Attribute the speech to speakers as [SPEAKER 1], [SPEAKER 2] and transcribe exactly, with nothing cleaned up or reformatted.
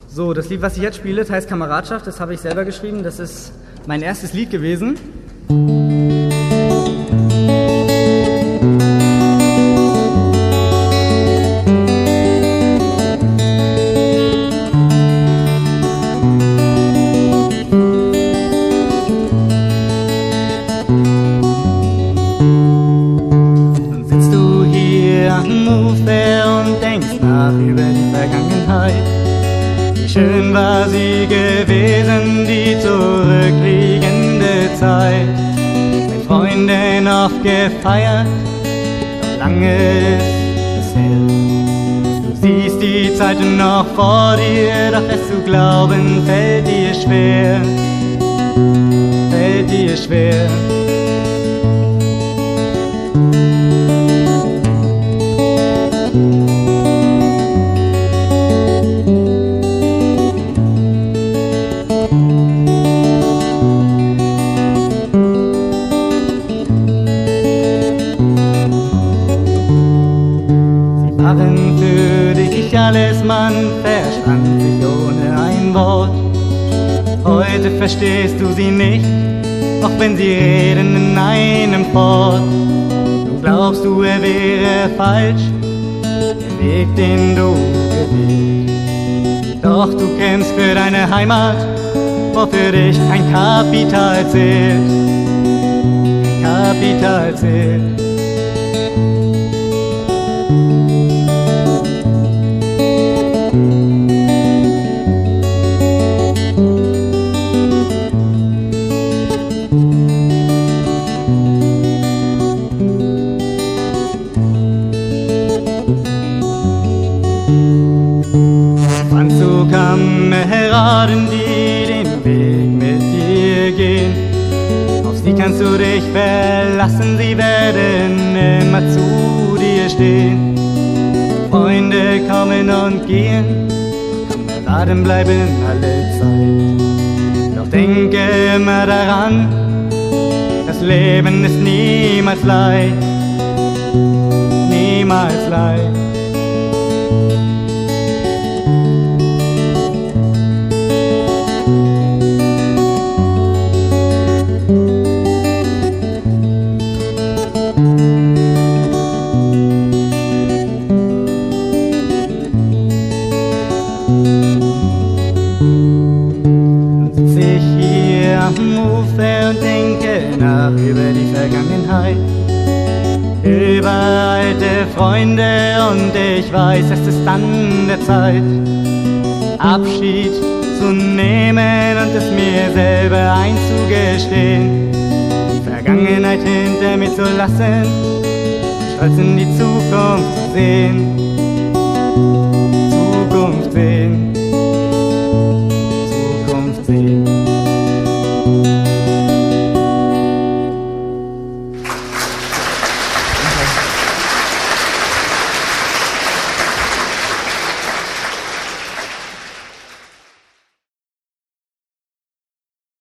[SPEAKER 1] So, das Lied, was ich jetzt spiele, heißt Kameradschaft. Das habe ich selber geschrieben. Das ist mein erstes Lied gewesen. Dann sitzt du hier am Ufer und denkst nach über die Vergangenheit. Schön war sie gewesen, die zurückliegende Zeit. Mit Freunden oft gefeiert, doch lange ist es her. Du siehst die Zeit noch vor dir, doch es zu glauben fällt dir schwer. Fällt dir schwer. Waren für dich alles, man verstand sich ohne ein Wort. Heute verstehst du sie nicht, auch wenn sie reden in einem Fort. Du glaubst, du er wäre falsch, der Weg, den du gewählt. Doch du kämpfst für deine Heimat, wo für dich ein Kapital zählt. Ein Kapital zählt. Kameraden, die den Weg mit dir gehen. Auf sie kannst du dich verlassen, sie werden immer zu dir stehen. Freunde kommen und gehen, Kameraden bleiben alle Zeit. Doch denke immer daran, das Leben ist niemals leicht, niemals leicht. Ufer und denke nach über die Vergangenheit, über alte Freunde, und ich weiß, es ist an der Zeit, Abschied zu nehmen und es mir selber einzugestehen, die Vergangenheit hinter mir zu lassen, stolz in die Zukunft sehen, Zukunft sehen, Zukunft sehen.